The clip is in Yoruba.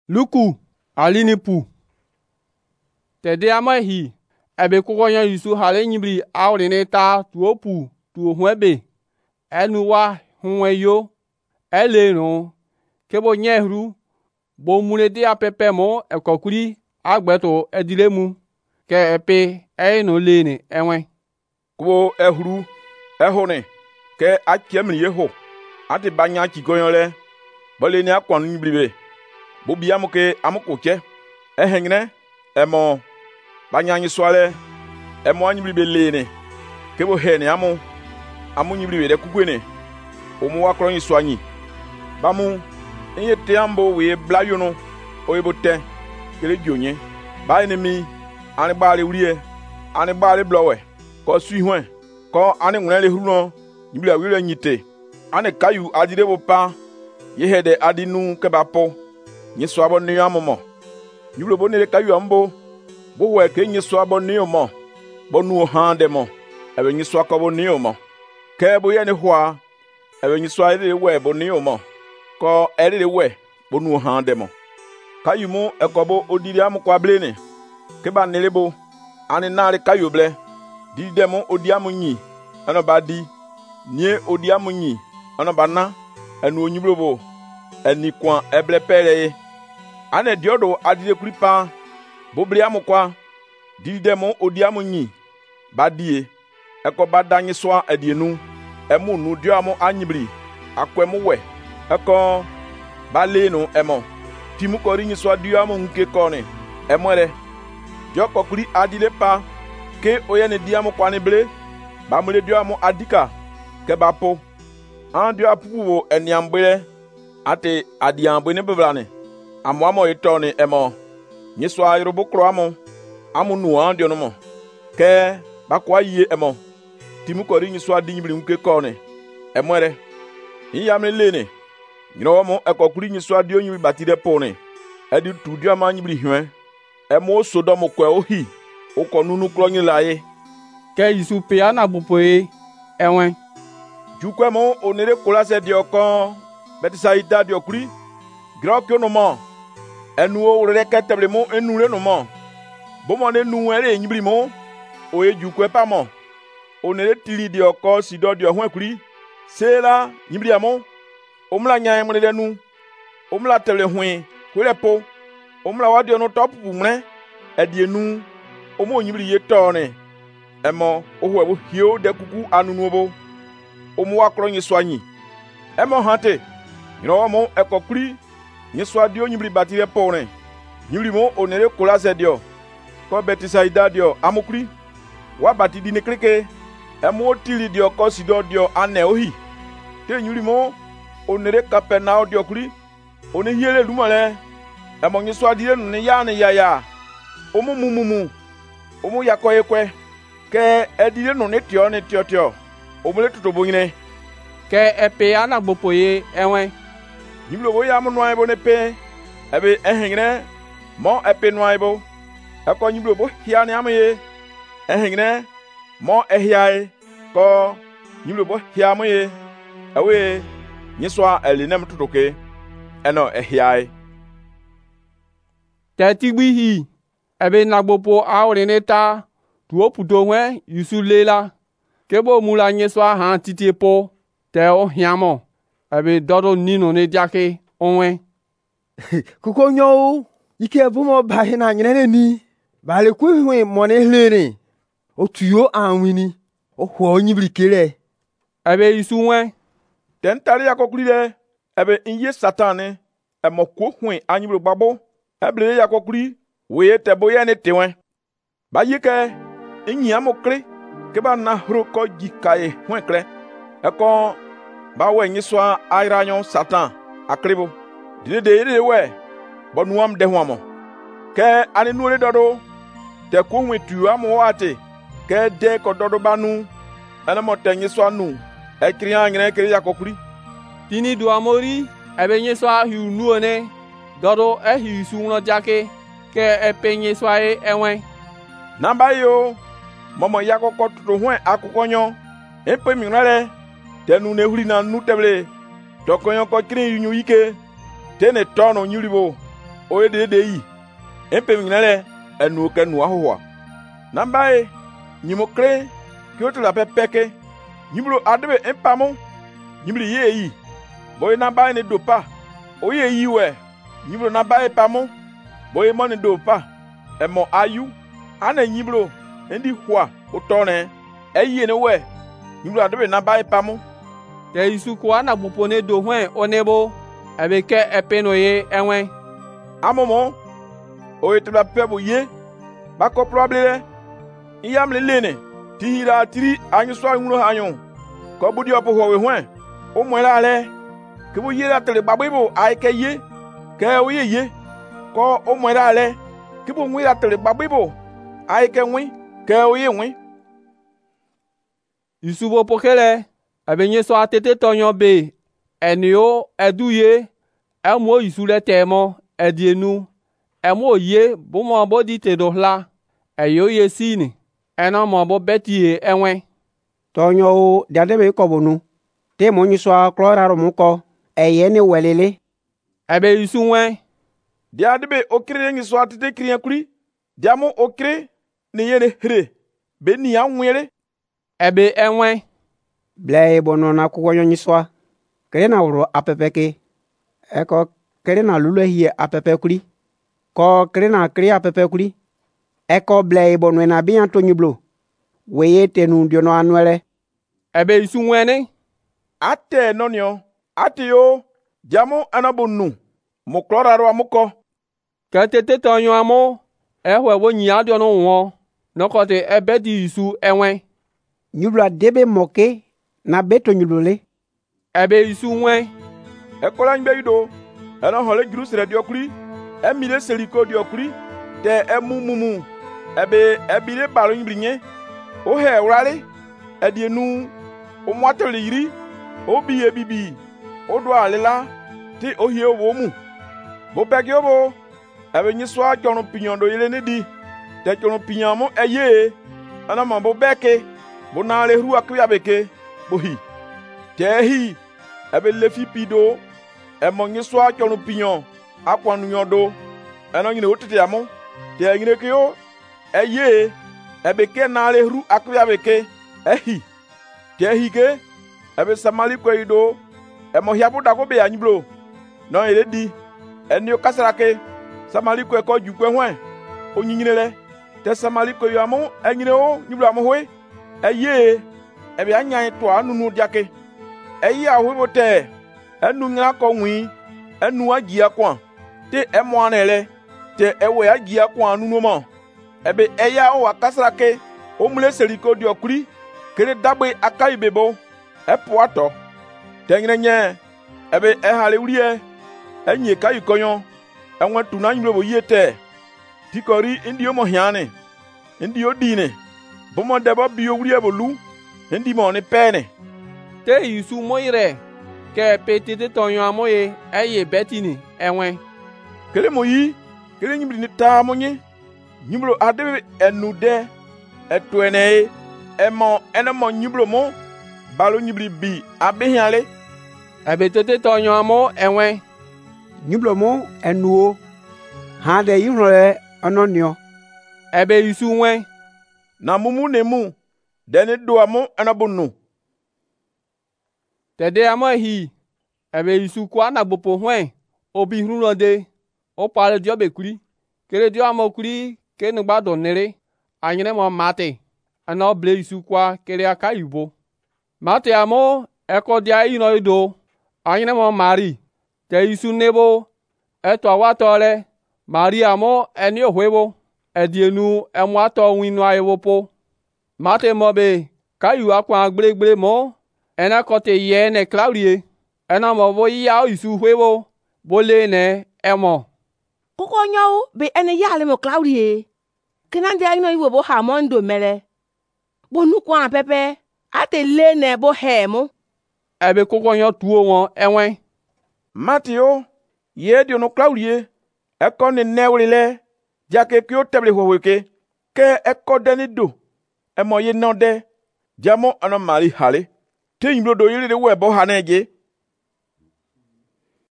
Luku alini pu. Tede amahi ebe kukonya Yusu hale nyibri awrene ta tuopu tu hwebe. Enuwa hunwe yo. Eleno kebo nyehru bo munede apepe mo ekokuri agbeto edilemu ke epe no lene enwe. Kubo ehuru ehone ke akiemri yeho ati banya kigoyole boleni akwanu nyibribe bo biamu ke amukoche ehengre emo banya nyiswale emo anyibribe lene kebo hene amu nyibribe de kugwene omu wakro nyiswanyi bamu enye teambo we blayono oyebote kele jonye ba enemi ani gbale wuriye ani gbale blowe ko suihwe ko ani nwele huno nyibla wile nyite ani kayu adire bopa yehede adinu kebapo nyiso abo ni amomo nyiblo bonere kayu ambo bo we ke nyiso abo ni omo bonu hande mo ebe nyiso akobo ni omo ke bo ye ni hwa ebe nyiso ade we bo ni omo ko ere we bonu hande mo kayu mu ekobo odiri amukwa blene ke ba nelebo ani nare kayu ble di demo odiamu nyi ana badi nie odiamu nyi ana bana anu onyibrobo ani kwa eble pere ana diodo adire kuripa bobri amukwa di demo odiamu nyi badie eko badanyi so adienu emu nu dioamu anyibri akwemu we eko baleno emo timu kori nyi so dioamu nke kone emore joko kuri adile pa ke oyene diamu kwani ble ba mule diamu adika ke bapo an dia puwo eniambele ate adiambo ne beblane amwamo itoni emo nyiso ayobo kroamo amunu an dio no ke bakwa yie emo timu kori nyiso adinyibli nke kone emore iyamle lene nyiro mo ekokuri nyiso adio nyibi batide pone edi tudio amanyibli hwe emo sodomo kwa ohi uko nunu klonyi laye ke Yusu pe ana bupoe enwe jukwe mo onere kolase dioko Betisaida diokuri grokyo no mo enu o reke teble mo enure no mo bomo ne nu ere nyibri mo oye jukwe pa mo onere tili dioko sido dio hwekuri sela nyibri amo omla nyan mo de nu omla teble hwe kurepo omla wadio no top mre edienu omo nyibri yetone emo ohwe hio de kuku anunuobo omo wakro nyiswanyi emo hante nyiro mo ekokuri nyiswadio nyibri batire pone nyibri mo onere kolase dio ko Betisaida dio amukuri wa batidi ne kreke emo tili dio ko sido dio ane ohi te nyibri mo onere Kapernaum dio kuri one hiele lumale emo nyiswadire nu ne ya ne ya omo mumumu omo yakoyekwe ke edire no ne tio omo le tutobonyine ke epe ana gbopoye enwe nyiblo bo ya mo no aibo ne pe ebe ehengre mo epe no aibo eko nyiblo bo hia ne amaye ehengre mo ehiae ko nyiblo bo hia amaye ewe nyiswa elinem tutoke eno ehiae tetigbi hi ebe nagbopo awrene ta tuoputo hwe Yusu lela kebo mula nyeswa ha titiepo te o hiamo ebe dodo nino ne diake onwe kukonyo ike bumo bahe na nyene ni bale kuhwe mone hlere o tuyo anwini o hwo nyibri kere ebe Yusu nwe tentari yakokulire ebe inye satane emokwo hwe anyibro gbagbo eble yakokuli we tebo ye ne tewen ba yike enyi amokre ke ba na hro ko jikaye hwenkre eko ba we nyiswa airanyo satan akrebo de we bonuam de hwamo ke ani nuore dodo te ko hwe tu amo wate ke de ko dodo banu ana mo te nyiswa nu e kriya ngene kri yakokuri tini du amori ebe nyiswa hu nuone dodo e hu sunno jake ke epenye swae enwe namba yo momo yakoko tuto hwe akukonyo epe minwele tenu ne huri na nuteble tokonyo ko kri yunyu ike tene tono nyulibo o de yi empem nginele enu ke nu ahowa na mbae nyimo kre ki o tla pepeke nyibro adebe empamo nyibri ye yi boy na mbae ne dopa o ye yi we nyibro na mbae pamo boy mo ne dopa e mo ayu ana nyibro ndi hwa o tone eyi ne we nyibro adebe na mbae pamo te Yesu kwa na gbupone do hwen onebo abeke epeno ye enwe amomo o etla pebo ye bako probleme iyam le lene tihira tiri anyu so anyu hanyu ko budi opo ho we hwen o mwela le ke bu yira tele babibo ai ke ye ke o ye ko o mwela le ke bu nwira tele babibo ai ke nwi ke o ye nwi Yusubo pokele abenye so atete tonyo be enio eduye emo Yusule temo edienu emo ye bo mo bo di te do hla eyo ye sini ena mo bo betie enwe tonyo dadebe ko bonu te mo nyiswa kloraro mu ko eye ni welele ebe Yusu wen dia debe okire ngi so atete kriya kuri dia mo okire ne yene hre be ni anwere ebe enwe ble bono na ku wonyo nyiswa kere na wuro apepeke eko kere na lulu hie apepe kuri ko kere na kre apepe kuri eko ble bono na bi anto nyiblo weye tenu diono anwere ebe Yusu wen ate nonio ate yo jamo anabonu mo kloraro amuko ka tete tonyo amo ehwe wo nya dio no won nokote ebe di Yusu enwe nyiblo debe moke na beto nyulule ebe Yusu wen ekola ngbe yido ena hole Jerusalem diokuri emile seliko diokuri te emumumu ebe ebile balo nyibrinye o he wrale edienu o mwatele yiri o biye bibi o do alela ti o hie wo mu bo pegi obo ebe nyiswa jono pinyon do yele ne di te jono pinyon mo eye ana mo bo beke bo na le ru akya beke bo hi te hi ebe lefi pido e mo nyiswa jono pinyon akwanu nyodo eno nyine otete amo te nyine kyo eye ebe ke na le ru akya beke ehi te hi ke ebe samali ko ido e mo hiabu dago be anyiblo no ele di eni okasarake samali ko jukwe hwen onyinyinele te samali ko yamu enyine o nyiblo amohwe eye ebe anyan to anunu diake eyi ahwe bote enu nya ko nwi enu agia kwa te emo anele te ewe agia kwa anunu mo ebe eya o akasarake o mule seliko diokuri kere dagbe aka ibebo epo ato tengire nye ebe ehale urie enye kai konyo enwe tuna nyiro bo yete tikori ndi omo hiane ndi odine bomo debo bio urie bolu ndi mo ni pene te Yusu moire ke petete tonyo amoye eye betini enwe kele moyi kele nyibri ni ta monye nyibro adebe enude etwene emo enemo nyibro mo balo nyibri bi abehiale ebe tete tonyo amo enwe nyiblo mo enuo ha de yinrole ononio ebe Yusu wen na mumu nemu deni do amo anabonu tede amo hi ebe Yusu kwa na gbopo hwen obi hrunode o pale dio be kuri kere dio amo kuri ke nu gbado nere anyine mo mate ana ble Yusu kwa kere aka yubo mate amo eko dia ino ido anyine mo mari te Yusu nebo eto awatole mari amo eni ohwebo edienu emo ato winu ayewopo mate mobe kayu akwa gblegble mo ena kote ye ne Claudie ena mo bo ya Yusu hwebo bole ne emo koko nyawo be ene yale mo Claudie kinande ino iwo bo ha mondo mele bonu kwa pepe ate le ne bo hemo ebe koko nyo tuo won enwe Matio ye dio no Claudie eko ni newrile jake kyo teble howeke ke eko deni do emo ye node jamo ana mari hale te yimlo do yele we bo haneje